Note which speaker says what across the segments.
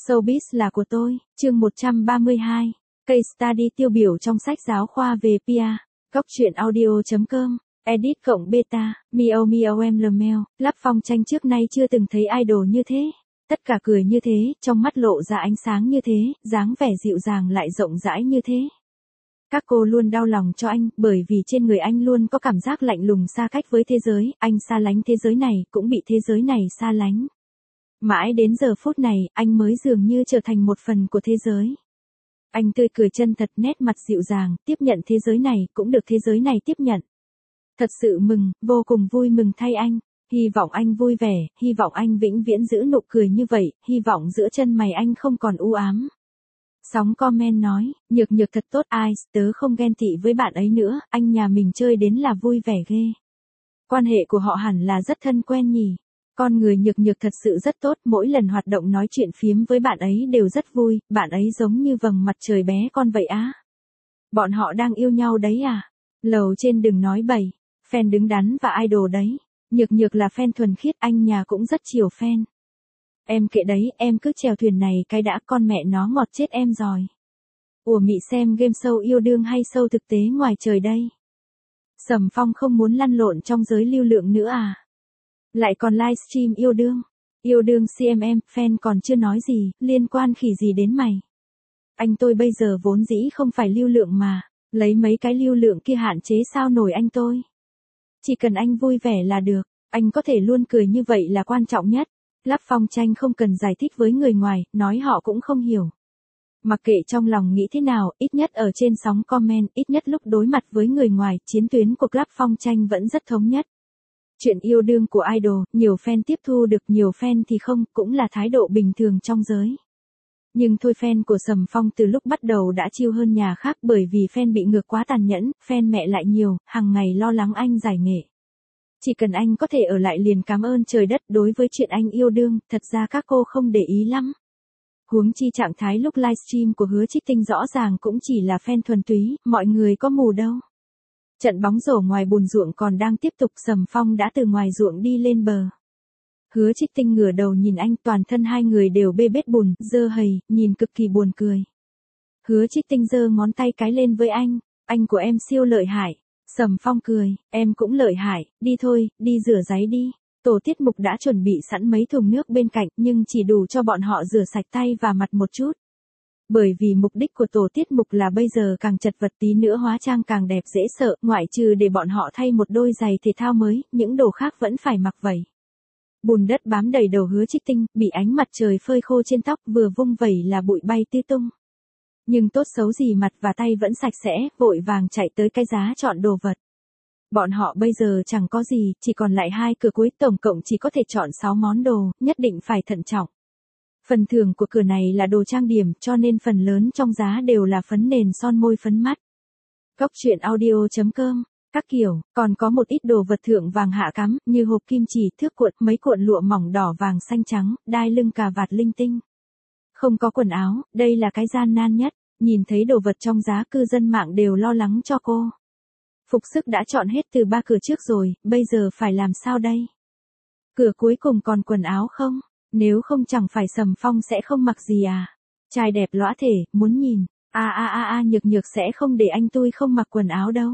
Speaker 1: Showbiz là của tôi, chương 132. Case study tiêu biểu trong sách giáo khoa về PR. Góc truyện audio.com. Edit cộng beta. Miao Miao em Lemel. Lắp Phong Tranh trước nay chưa từng thấy idol như thế. Tất cả cười như thế, trong mắt lộ ra ánh sáng như thế, dáng vẻ dịu dàng lại rộng rãi như thế. Các cô luôn đau lòng cho anh, bởi vì trên người anh luôn có cảm giác lạnh lùng xa cách với thế giới, anh xa lánh thế giới này, cũng bị thế giới này xa lánh. Mãi đến giờ phút này, anh mới dường như trở thành một phần của thế giới. Anh tươi cười chân thật, nét mặt dịu dàng, tiếp nhận thế giới này, cũng được thế giới này tiếp nhận. Thật sự mừng, vô cùng vui mừng thay anh. Hy vọng anh vui vẻ, hy vọng anh vĩnh viễn giữ nụ cười như vậy, hy vọng giữa chân mày anh không còn u ám. Sóng comment nói, nhược nhược thật tốt ai, tớ không ghen tị với bạn ấy nữa, anh nhà mình chơi đến là vui vẻ ghê. Quan hệ của họ hẳn là rất thân quen nhỉ. Con người nhược nhược thật sự rất tốt, mỗi lần hoạt động nói chuyện phiếm với bạn ấy đều rất vui, bạn ấy giống như vầng mặt trời bé con vậy á. Bọn họ đang yêu nhau đấy à? Lầu trên đừng nói bậy, fan đứng đắn và idol đấy. Nhược nhược là fan thuần khiết, anh nhà cũng rất chiều fan. Em kệ đấy, em cứ chèo thuyền này cái đã, con mẹ nó ngọt chết em rồi. Ủa mị xem game show yêu đương hay show thực tế ngoài trời đây? Sầm Phong không muốn lăn lộn trong giới lưu lượng nữa à? Lại còn livestream yêu đương CMM, fan còn chưa nói gì, liên quan khỉ gì đến mày? Anh tôi bây giờ vốn dĩ không phải lưu lượng mà, lấy mấy cái lưu lượng kia hạn chế sao nổi anh tôi. Chỉ cần anh vui vẻ là được, anh có thể luôn cười như vậy là quan trọng nhất. Lắp Phong Tranh không cần giải thích với người ngoài, nói họ cũng không hiểu. Mặc kệ trong lòng nghĩ thế nào, ít nhất ở trên sóng comment, ít nhất lúc đối mặt với người ngoài, chiến tuyến của Lắp Phong Tranh vẫn rất thống nhất. Chuyện yêu đương của idol, nhiều fan tiếp thu được, nhiều fan thì không, cũng là thái độ bình thường trong giới. Nhưng thôi, fan của Sầm Phong từ lúc bắt đầu đã chill hơn nhà khác, bởi vì fan bị ngược quá tàn nhẫn, fan mẹ lại nhiều, hàng ngày lo lắng anh giải nghệ. Chỉ cần anh có thể ở lại liền cảm ơn trời đất. Đối với chuyện anh yêu đương, thật ra các cô không để ý lắm. Huống chi trạng thái lúc livestream của Hứa Trích Tinh rõ ràng cũng chỉ là fan thuần túy, mọi người có mù đâu. Trận bóng rổ ngoài bùn ruộng còn đang tiếp tục, Sầm Phong đã từ ngoài ruộng đi lên bờ. Hứa Trích Tinh ngửa đầu nhìn anh, toàn thân hai người đều bê bết bùn, dơ hầy, nhìn cực kỳ buồn cười. Hứa Trích Tinh giơ ngón tay cái lên với anh của em siêu lợi hại. Sầm Phong cười, em cũng lợi hại, đi thôi, đi rửa ráy đi. Tổ tiết mục đã chuẩn bị sẵn mấy thùng nước bên cạnh, nhưng chỉ đủ cho bọn họ rửa sạch tay và mặt một chút. Bởi vì mục đích của tổ tiết mục là bây giờ càng chật vật tí nữa hóa trang càng đẹp dễ sợ, ngoại trừ để bọn họ thay một đôi giày thể thao mới, những đồ khác vẫn phải mặc vậy. Bùn đất bám đầy đầu Hứa Trích Tinh, bị ánh mặt trời phơi khô trên tóc, vừa vung vẩy là bụi bay tứ tung. Nhưng tốt xấu gì mặt và tay vẫn sạch sẽ, vội vàng chạy tới cái giá chọn đồ vật. Bọn họ bây giờ chẳng có gì, chỉ còn lại 2 cửa cuối, tổng cộng chỉ có thể chọn 6 món đồ, nhất định phải thận trọng. Phần thưởng của cửa này là đồ trang điểm, cho nên phần lớn trong giá đều là phấn nền, son môi, phấn mắt. Góc truyện audio.com. Các kiểu, còn có một ít đồ vật thượng vàng hạ cắm, như hộp kim chỉ, thước cuộn, mấy cuộn lụa mỏng đỏ vàng xanh trắng, đai lưng cà vạt linh tinh. Không có quần áo, đây là cái gian nan nhất. Nhìn thấy đồ vật trong giá, cư dân mạng đều lo lắng cho cô. Phục sức đã chọn hết từ 3 cửa trước rồi, bây giờ phải làm sao đây? Cửa cuối cùng còn quần áo không? Nếu không chẳng phải Sầm Phong sẽ không mặc gì à? Trai đẹp lõa thể, muốn nhìn. Nhược nhược sẽ không để anh tôi không mặc quần áo đâu.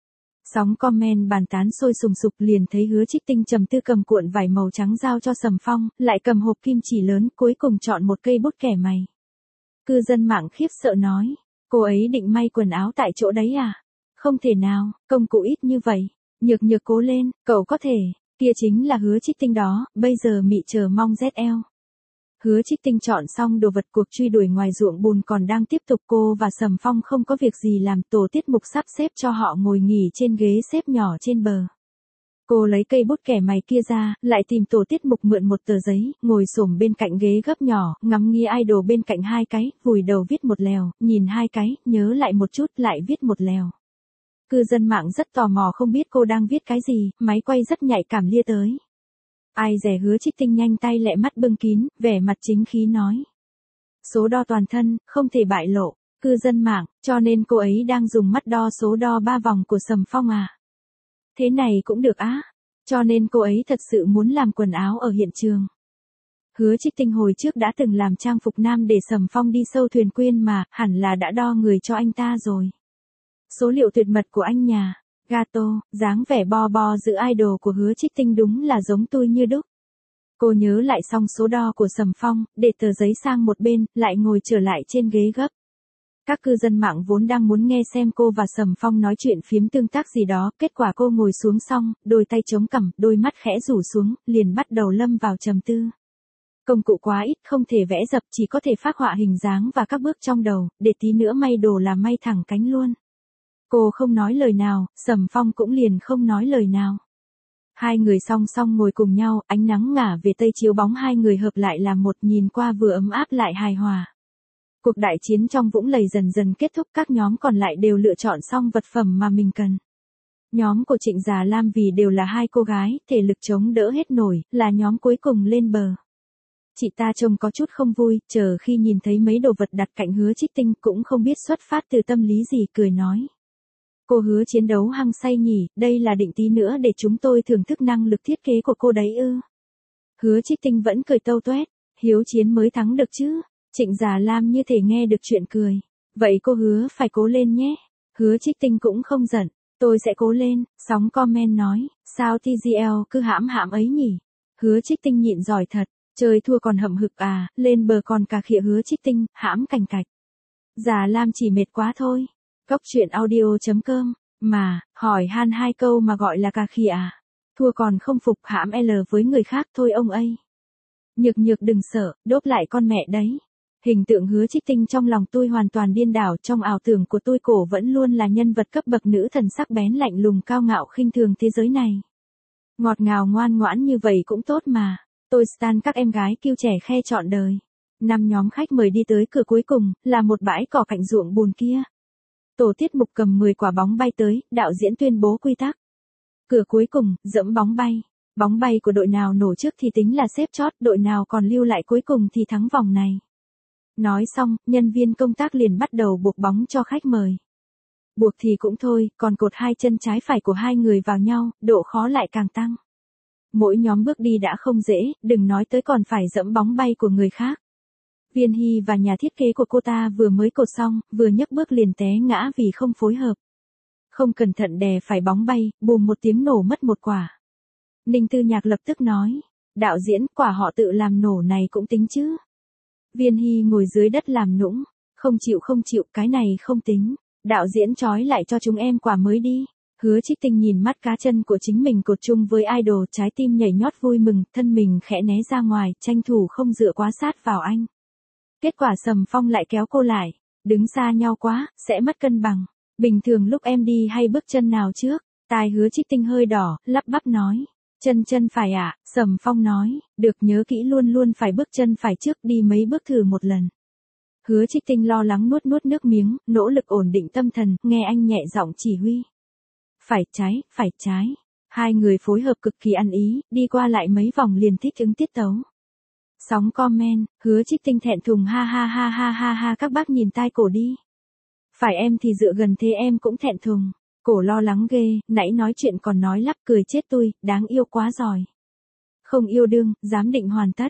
Speaker 1: Sóng comment bàn tán sôi sùng sục, liền thấy Hứa Trích Tinh trầm tư cầm cuộn vải màu trắng giao cho Sầm Phong, lại cầm hộp kim chỉ lớn, cuối cùng chọn một cây bút kẻ mày. Cư dân mạng khiếp sợ nói, cô ấy định may quần áo tại chỗ đấy à? Không thể nào, công cụ ít như vậy. Nhược nhược cố lên, cậu có thể. Kia chính là Hứa Trích Tinh đó, bây giờ mị chờ mong ZL. Hứa Trích Tinh chọn xong đồ vật, cuộc truy đuổi ngoài ruộng bùn còn đang tiếp tục, cô và Sầm Phong không có việc gì làm, tổ tiết mục sắp xếp cho họ ngồi nghỉ trên ghế xếp nhỏ trên bờ. Cô lấy cây bút kẻ mày kia ra, lại tìm tổ tiết mục mượn một tờ giấy, ngồi xổm bên cạnh ghế gấp nhỏ, ngắm nghía idol bên cạnh 2 cái, vùi đầu viết một lèo, nhìn 2 cái, nhớ lại một chút, lại viết một lèo. Cư dân mạng rất tò mò không biết cô đang viết cái gì, máy quay rất nhạy cảm lia tới. Ai dè Hứa Trích Tinh nhanh tay lẹ mắt bưng kín, vẻ mặt chính khí nói. Số đo toàn thân, không thể bại lộ. Cư dân mạng, cho nên cô ấy đang dùng mắt đo số đo 3 vòng của Sầm Phong à? Thế này cũng được á? Cho nên cô ấy thật sự muốn làm quần áo ở hiện trường. Hứa Trích Tinh hồi trước đã từng làm trang phục nam để Sầm Phong đi sâu thuyền quyên mà, hẳn là đã đo người cho anh ta rồi. Số liệu tuyệt mật của anh nhà. Gato, dáng vẻ bo bo giữ idol của Hứa Trích Tinh đúng là giống tôi như đúc. Cô nhớ lại xong số đo của Sầm Phong, để tờ giấy sang một bên, lại ngồi trở lại trên ghế gấp. Các cư dân mạng vốn đang muốn nghe xem cô và Sầm Phong nói chuyện phiếm tương tác gì đó, kết quả cô ngồi xuống xong, đôi tay chống cằm, đôi mắt khẽ rủ xuống, liền bắt đầu lâm vào trầm tư. Công cụ quá ít, không thể vẽ dập, chỉ có thể phác họa hình dáng và các bước trong đầu, để tí nữa may đồ là may thẳng cánh luôn. Cô không nói lời nào, Sầm Phong cũng liền không nói lời nào. Hai người song song ngồi cùng nhau, ánh nắng ngả về tây chiếu bóng hai người hợp lại làm một, nhìn qua vừa ấm áp lại hài hòa. Cuộc đại chiến trong vũng lầy dần dần kết thúc, các nhóm còn lại đều lựa chọn xong vật phẩm mà mình cần. Nhóm của Trịnh Già Lam vì đều là hai cô gái, thể lực chống đỡ hết nổi, là nhóm cuối cùng lên bờ. Chị ta trông có chút không vui, chờ khi nhìn thấy mấy đồ vật đặt cạnh Hứa Trích Tinh cũng không biết xuất phát từ tâm lý gì, cười nói. Cô Hứa chiến đấu hăng say nhỉ, đây là định tí nữa để chúng tôi thưởng thức năng lực thiết kế của cô đấy ư. Hứa Trích Tinh vẫn cười tâu tuét, Hiếu chiến mới thắng được chứ. Trịnh Già Lam như thể nghe được chuyện cười. Vậy cô Hứa phải cố lên nhé. Hứa Trích Tinh cũng không giận, tôi sẽ cố lên, sóng comment nói, sao TGL cứ hãm hãm ấy nhỉ. Hứa Trích Tinh nhịn giỏi thật, chơi thua còn hậm hực à, lên bờ còn cà khịa Hứa Trích Tinh, hãm cành cạch. Già Lam chỉ mệt quá thôi. Cốc truyện audio.com, mà, hỏi han hai câu mà gọi là cà khịa à. Thua còn không phục hãm L với người khác thôi ông ấy. Nhược nhược đừng sợ, đốp lại con mẹ đấy. Hình tượng Hứa Trích Tinh trong lòng tôi hoàn toàn điên đảo, trong ảo tưởng của tôi cổ vẫn luôn là nhân vật cấp bậc nữ thần sắc bén lạnh lùng cao ngạo khinh thường thế giới này. Ngọt ngào ngoan ngoãn như vậy cũng tốt mà. Tôi stan các em gái kiêu trẻ khe trọn đời. 5 nhóm khách mời đi tới cửa cuối cùng, là một bãi cỏ cạnh ruộng bùn kia. Tổ tiết mục cầm 10 quả bóng bay tới, đạo diễn tuyên bố quy tắc. Cửa cuối cùng, dẫm bóng bay. Bóng bay của đội nào nổ trước thì tính là xếp chót, đội nào còn lưu lại cuối cùng thì thắng vòng này. Nói xong, nhân viên công tác liền bắt đầu buộc bóng cho khách mời. Buộc thì cũng thôi, còn cột hai chân trái phải của hai người vào nhau, độ khó lại càng tăng. Mỗi nhóm bước đi đã không dễ, đừng nói tới còn phải dẫm bóng bay của người khác. Viên Hy và nhà thiết kế của cô ta vừa mới cột xong, vừa nhấc bước liền té ngã vì không phối hợp. Không cẩn thận đè phải bóng bay, bùm một tiếng nổ mất một quả. Ninh Tư Nhạc lập tức nói, đạo diễn, quả họ tự làm nổ này cũng tính chứ. Viên Hy ngồi dưới đất làm nũng, không chịu, cái này không tính. Đạo diễn trói lại cho chúng em quả mới đi. Hứa Trích Tinh nhìn mắt cá chân của chính mình cột chung với idol, trái tim nhảy nhót vui mừng, thân mình khẽ né ra ngoài, tranh thủ không dựa quá sát vào anh. Kết quả Sầm Phong lại kéo cô lại, đứng xa nhau quá, sẽ mất cân bằng. Bình thường lúc em đi hay bước chân nào trước? Tai Hứa Trích Tinh hơi đỏ, lắp bắp nói. Chân phải ạ, Sầm Phong nói, được nhớ kỹ luôn luôn phải bước chân phải trước, đi mấy bước thử một lần. Hứa Trích Tinh lo lắng nuốt nước miếng, nỗ lực ổn định tâm thần, nghe anh nhẹ giọng chỉ huy. Phải trái. Hai người phối hợp cực kỳ ăn ý, đi qua lại mấy vòng liền thích ứng tiết tấu. Sóng comment, Hứa Trích Tinh thẹn thùng ha, các bác nhìn tai cổ đi. Phải em thì dựa gần thế em cũng thẹn thùng. Cổ lo lắng ghê, nãy nói chuyện còn nói lắp cười chết tôi, đáng yêu quá giỏi. Không yêu đương, giám định hoàn tất.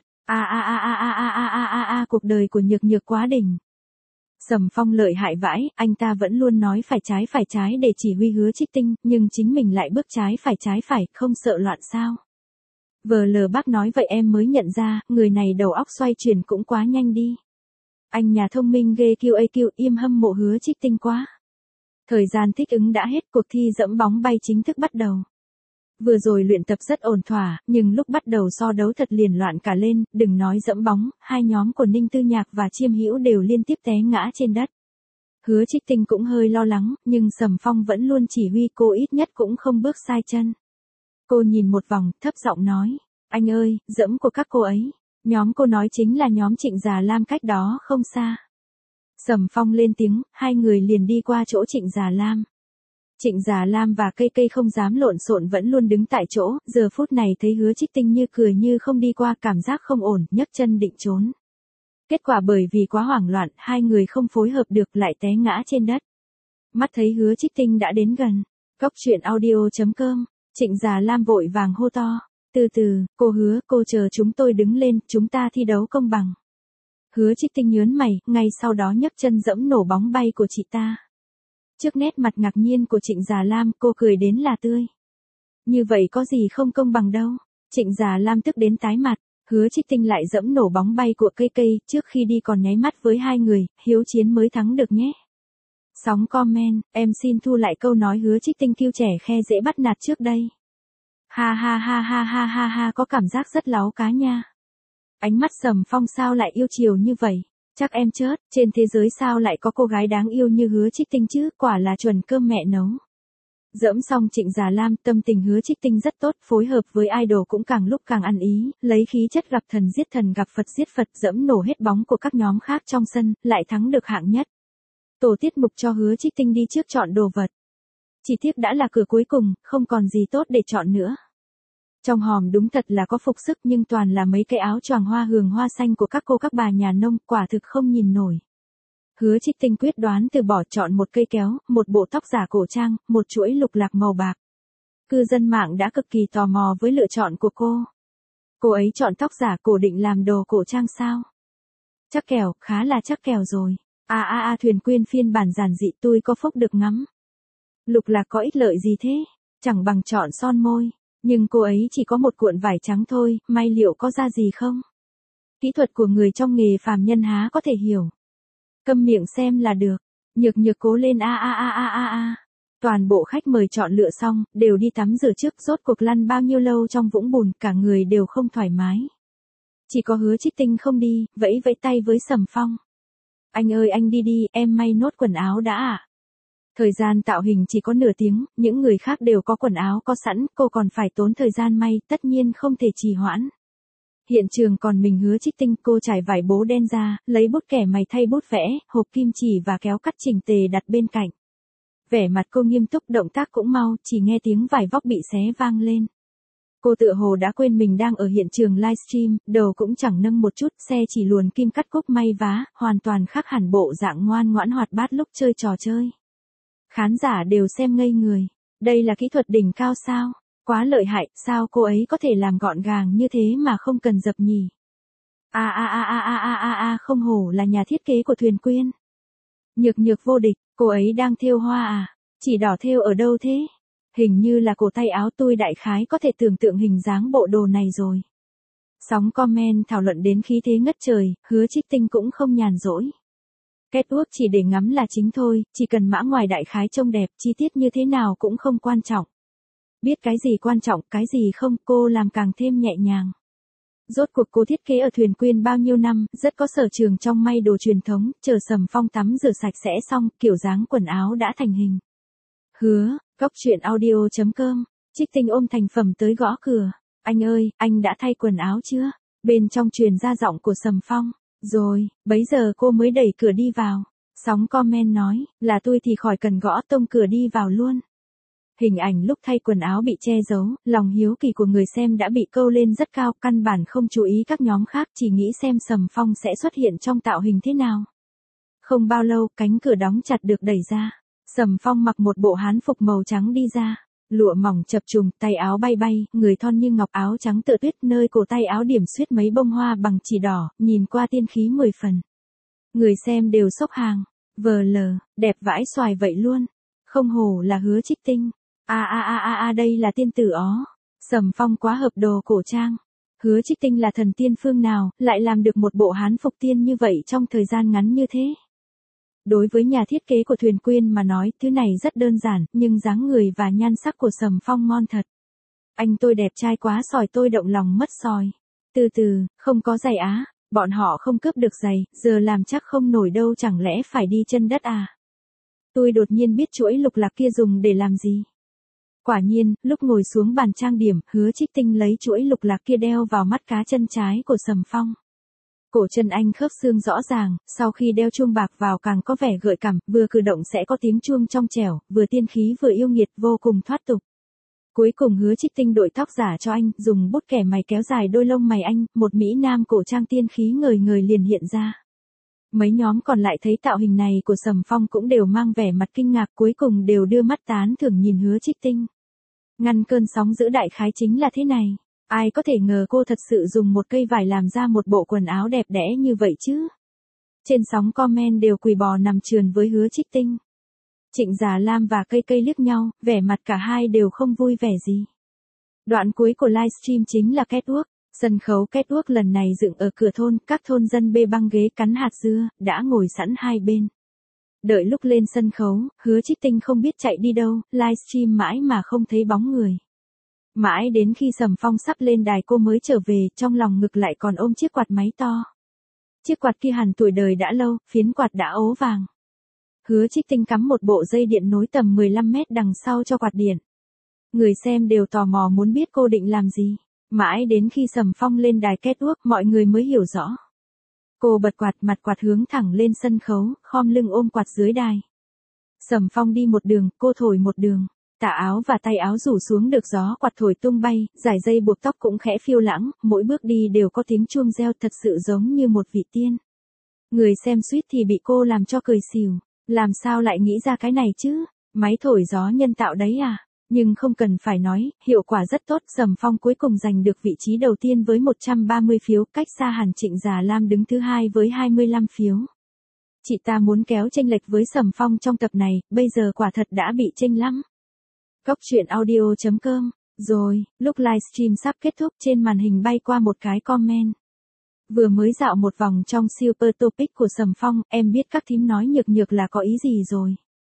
Speaker 1: Cuộc đời của nhược nhược quá đỉnh. Sầm Phong lợi hại vãi, anh ta vẫn luôn nói phải trái để chỉ huy Hứa Trích Tinh, nhưng chính mình lại bước trái phải, không sợ loạn sao. Vờ lờ bác nói vậy em mới nhận ra, người này đầu óc xoay chuyển cũng quá nhanh đi. Anh nhà thông minh ghê, QAQ im hâm mộ Hứa Trích Tinh quá. Thời gian thích ứng đã hết, cuộc thi dẫm bóng bay chính thức bắt đầu. Vừa rồi luyện tập rất ổn thỏa, nhưng lúc bắt đầu so đấu thật liền loạn cả lên, đừng nói dẫm bóng, hai nhóm của Ninh Tư Nhạc và Chiêm Hữu đều liên tiếp té ngã trên đất. Hứa Trích Tinh cũng hơi lo lắng, nhưng Sầm Phong vẫn luôn chỉ huy cô, ít nhất cũng không bước sai chân. Cô nhìn một vòng, thấp giọng nói, anh ơi, dẫm của các cô ấy. Nhóm cô nói chính là nhóm Trịnh Già Lam cách đó không xa. Sầm Phong lên tiếng, hai người liền đi qua chỗ Trịnh Già Lam. Trịnh Già Lam và cây không dám lộn xộn vẫn luôn đứng tại chỗ, giờ phút này thấy Hứa Trích Tinh như cười như không đi qua, cảm giác không ổn, nhấc chân định trốn. Kết quả bởi vì quá hoảng loạn, hai người không phối hợp được lại té ngã trên đất. Mắt thấy Hứa Trích Tinh đã đến gần. Cốc truyện audio.com, Trịnh Già Lam vội vàng hô to. Từ từ, cô hứa, cô chờ chúng tôi đứng lên, chúng ta thi đấu công bằng. Hứa Trích Tinh nhớn mày, ngay sau đó nhấc chân dẫm nổ bóng bay của chị ta. Trước nét mặt ngạc nhiên của Trịnh Già Lam, cô cười đến là tươi. Như vậy có gì không công bằng đâu. Trịnh Già Lam tức đến tái mặt. Hứa Trích Tinh lại dẫm nổ bóng bay của cây cây, trước khi đi còn nháy mắt với hai người, hiếu chiến mới thắng được nhé. Sóng comment, em xin thu lại câu nói Hứa Trích Tinh kêu trẻ khe dễ bắt nạt trước đây. Ha ha ha ha ha ha ha, có cảm giác rất láu cá nha. Ánh mắt Sầm Phong sao lại yêu chiều như vậy? Chắc em chớt, trên thế giới sao lại có cô gái đáng yêu như Hứa Trích Tinh chứ, quả là chuẩn cơm mẹ nấu. Dẫm xong Trịnh Già Lam, tâm tình Hứa Trích Tinh rất tốt, phối hợp với idol cũng càng lúc càng ăn ý, lấy khí chất gặp thần giết thần gặp Phật giết Phật, dẫm nổ hết bóng của các nhóm khác trong sân, lại thắng được hạng nhất. Tổ tiết mục cho Hứa Trích Tinh đi trước chọn đồ vật. Chỉ tiếc đã là cửa cuối cùng, không còn gì tốt để chọn nữa. Trong hòm đúng thật là có phục sức nhưng toàn là mấy cái áo choàng hoa hường hoa xanh của các cô các bà nhà nông, quả thực không nhìn nổi. Hứa Trích Tinh quyết đoán từ bỏ, chọn một cây kéo, một bộ tóc giả cổ trang, một chuỗi lục lạc màu bạc. Cư dân mạng đã cực kỳ tò mò với lựa chọn của cô. Cô ấy chọn tóc giả cổ định làm đồ cổ trang sao? Chắc kèo, khá là chắc kèo rồi. Thuyền quyên phiên bản giản dị, tôi có phúc được ngắm. Lục lạc có ích lợi gì thế? Chẳng bằng chọn son môi. Nhưng cô ấy chỉ có một cuộn vải trắng thôi, may liệu có ra gì không? Kỹ thuật của người trong nghề phàm nhân há có thể hiểu. Câm miệng xem là được. Nhược nhược cố lên Toàn bộ khách mời chọn lựa xong, đều đi tắm rửa trước, rốt cuộc lăn bao nhiêu lâu trong vũng bùn, cả người đều không thoải mái. Chỉ có Hứa Trích Tinh không đi, vẫy vẫy tay với Sầm Phong. Anh ơi anh đi đi, em may nốt quần áo đã ạ. Thời gian tạo hình chỉ có nửa tiếng, những người khác đều có quần áo có sẵn, cô còn phải tốn thời gian may, tất nhiên không thể trì hoãn. Hiện trường còn mình Hứa Trích Tinh, cô trải vải bố đen ra, lấy bút kẻ mày thay bút vẽ, hộp kim chỉ và kéo cắt chỉnh tề đặt bên cạnh. Vẻ mặt cô nghiêm túc, động tác cũng mau, chỉ nghe tiếng vải vóc bị xé vang lên. Cô tựa hồ đã quên mình đang ở hiện trường livestream, đầu cũng chẳng nâng một chút, xe chỉ luồn kim cắt cúc may vá, hoàn toàn khác hẳn bộ dạng ngoan ngoãn hoạt bát lúc chơi trò chơi. Khán giả đều xem ngây người. Đây là kỹ thuật đỉnh cao sao? Quá lợi hại, sao cô ấy có thể làm gọn gàng như thế mà không cần dập nhỉ? Không hổ là nhà thiết kế của Thuyền Quyên. Nhược nhược vô địch, cô ấy đang thêu hoa à? Chỉ đỏ thêu ở đâu thế? Hình như là cổ tay áo, tôi đại khái có thể tưởng tượng hình dáng bộ đồ này rồi. Sóng comment thảo luận đến khí thế ngất trời, Hứa Trích Tinh cũng không nhàn rỗi. Kết ước chỉ để ngắm là chính thôi, chỉ cần mã ngoài đại khái trông đẹp, chi tiết như thế nào cũng không quan trọng. Biết cái gì quan trọng, cái gì không, cô làm càng thêm nhẹ nhàng. Rốt cuộc cô thiết kế ở Thuyền Quyên bao nhiêu năm, rất có sở trường trong may đồ truyền thống, chờ Sầm Phong tắm rửa sạch sẽ xong, kiểu dáng quần áo đã thành hình. Hứa, góc chuyện audio.com, Trích Tinh ôm thành phẩm tới gõ cửa. Anh ơi, anh đã thay quần áo chưa? Bên trong truyền ra giọng của Sầm Phong. Rồi, bấy giờ cô mới đẩy cửa đi vào. Sóng comment nói, là tôi thì khỏi cần gõ, tông cửa đi vào luôn. Hình ảnh lúc thay quần áo bị che giấu, lòng hiếu kỳ của người xem đã bị câu lên rất cao, căn bản không chú ý các nhóm khác, chỉ nghĩ xem Sầm Phong sẽ xuất hiện trong tạo hình thế nào. Không bao lâu, cánh cửa đóng chặt được đẩy ra. Sầm Phong mặc một bộ hán phục màu trắng đi ra. Lụa mỏng chập trùng, tay áo bay bay, người thon như ngọc, áo trắng tựa tuyết, nơi cổ tay áo điểm xuyết mấy bông hoa bằng chỉ đỏ, nhìn qua tiên khí 10 phần. Người xem đều sốc hàng. VL, đẹp vãi xoài vậy luôn. Không hổ là Hứa Trích Tinh. Đây là tiên tử ó. Sầm Phong quá hợp đồ cổ trang. Hứa Trích Tinh là thần tiên phương nào, lại làm được một bộ hán phục tiên như vậy trong thời gian ngắn như thế. Đối với nhà thiết kế của Thuyền Quyên mà nói, thứ này rất đơn giản, nhưng dáng người và nhan sắc của Sầm Phong ngon thật. Anh tôi đẹp trai quá sòi, tôi động lòng mất sòi. Từ từ, không có giày á, bọn họ không cướp được giày, giờ làm chắc không nổi đâu, chẳng lẽ phải đi chân đất à? Tôi đột nhiên biết chuỗi lục lạc kia dùng để làm gì. Quả nhiên, lúc ngồi xuống bàn trang điểm, Hứa Trích Tinh lấy chuỗi lục lạc kia đeo vào mắt cá chân trái của Sầm Phong. Cổ chân anh khớp xương rõ ràng, sau khi đeo chuông bạc vào càng có vẻ gợi cảm, vừa cử động sẽ có tiếng chuông trong trẻo, vừa tiên khí vừa yêu nghiệt, vô cùng thoát tục. Cuối cùng Hứa Trích Tinh đội tóc giả cho anh, dùng bút kẻ mày kéo dài đôi lông mày anh, một mỹ nam cổ trang tiên khí ngời ngời liền hiện ra. Mấy nhóm còn lại thấy tạo hình này của Sầm Phong cũng đều mang vẻ mặt kinh ngạc, cuối cùng đều đưa mắt tán thưởng nhìn Hứa Trích Tinh. Ngăn cơn sóng dữ đại khái chính là thế này. Ai có thể ngờ cô thật sự dùng một cây vải làm ra một bộ quần áo đẹp đẽ như vậy chứ. Trên sóng comment đều quỳ bò nằm trườn với Hứa Trích Tinh. Trịnh Già Lam và Cây Cây liếc nhau, vẻ mặt cả hai đều không vui vẻ gì. Đoạn cuối của livestream chính là catwalk. Sân khấu catwalk lần này dựng ở cửa thôn, các thôn dân bê băng ghế cắn hạt dưa, đã ngồi sẵn hai bên. Đợi lúc lên sân khấu, Hứa Trích Tinh không biết chạy đi đâu, livestream mãi mà không thấy bóng người. Mãi đến khi Sầm Phong sắp lên đài cô mới trở về, trong lòng ngực lại còn ôm chiếc quạt máy to. Chiếc quạt kia hẳn tuổi đời đã lâu, phiến quạt đã ố vàng. Hứa Trích Tinh cắm một bộ dây điện nối tầm 15 mét đằng sau cho quạt điện. Người xem đều tò mò muốn biết cô định làm gì. Mãi đến khi Sầm Phong lên đài catwalk mọi người mới hiểu rõ. Cô bật quạt, mặt quạt hướng thẳng lên sân khấu, khom lưng ôm quạt dưới đài. Sầm Phong đi một đường, cô thổi một đường. Tà áo và tay áo rủ xuống được gió quạt thổi tung bay, dải dây buộc tóc cũng khẽ phiêu lãng, mỗi bước đi đều có tiếng chuông reo, thật sự giống như một vị tiên. Người xem suýt thì bị cô làm cho cười xỉu. Làm sao lại nghĩ ra cái này chứ? Máy thổi gió nhân tạo đấy à? Nhưng không cần phải nói, hiệu quả rất tốt. Sầm Phong cuối cùng giành được vị trí đầu tiên với 130 phiếu, cách xa hẳn Trịnh Già Lam đứng thứ hai với 25 phiếu. Chị ta muốn kéo chênh lệch với Sầm Phong trong tập này, bây giờ quả thật đã bị chênh lắm. Góc truyện audio.com. Rồi, lúc livestream sắp kết thúc trên màn hình bay qua một cái comment. Vừa mới dạo một vòng trong Super Topic của Sầm Phong, em biết các thím nói nhược nhược là có ý gì rồi.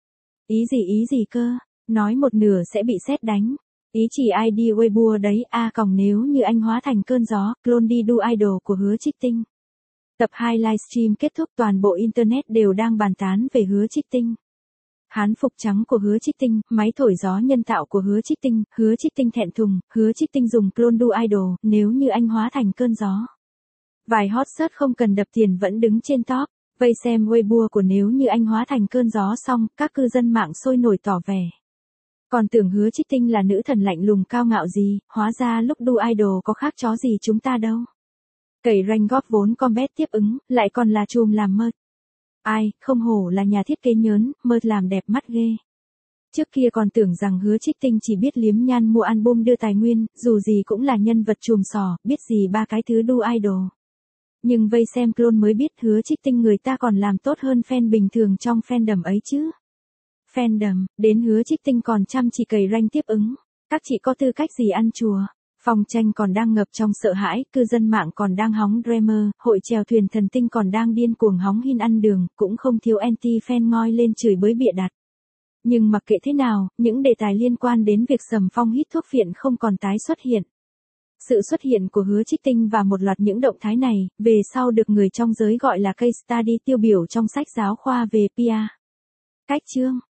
Speaker 1: Ý gì cơ? Nói một nửa sẽ bị sét đánh. Ý chỉ ID Weibo đấy, còng nếu như anh hóa thành cơn gió, clone đi đu idol của Hứa Trích Tinh. Tập 2 livestream kết thúc, toàn bộ internet đều đang bàn tán về Hứa Trích Tinh. Hán phục trắng của Hứa Trích Tinh, máy thổi gió nhân tạo của Hứa Trích Tinh thẹn thùng, Hứa Trích Tinh dùng clone đu idol, nếu như anh hóa thành cơn gió. Vài hot search không cần đập tiền vẫn đứng trên top. Vây xem Weibo của nếu như anh hóa thành cơn gió xong, các cư dân mạng sôi nổi tỏ vẻ. Còn tưởng Hứa Trích Tinh là nữ thần lạnh lùng cao ngạo gì, hóa ra lúc đu idol có khác chó gì chúng ta đâu. Cày rank góp vốn combat tiếp ứng, lại còn là chùm làm merch. Ai, không hổ là nhà thiết kế nhớn, merch làm đẹp mắt ghê. Trước kia còn tưởng rằng Hứa Trích Tinh chỉ biết liếm nhan mua album đưa tài nguyên, dù gì cũng là nhân vật chùm sò, biết gì ba cái thứ đu idol. Nhưng vây xem clone mới biết Hứa Trích Tinh người ta còn làm tốt hơn fan bình thường trong fandom ấy chứ. Fandom, đến Hứa Trích Tinh còn chăm chỉ cày rank tiếp ứng. Các chị có tư cách gì ăn chùa? Phòng tranh còn đang ngập trong sợ hãi, cư dân mạng còn đang hóng dreamer, hội chèo thuyền thần tinh còn đang điên cuồng hóng hin ăn đường, cũng không thiếu anti-fan ngoi lên chửi bới bịa đặt. Nhưng mặc kệ thế nào, những đề tài liên quan đến việc Sầm Phong hít thuốc phiện không còn tái xuất hiện. Sự xuất hiện của Hứa Trích Tinh và một loạt những động thái này, về sau được người trong giới gọi là case study tiêu biểu trong sách giáo khoa về PR. Cách chương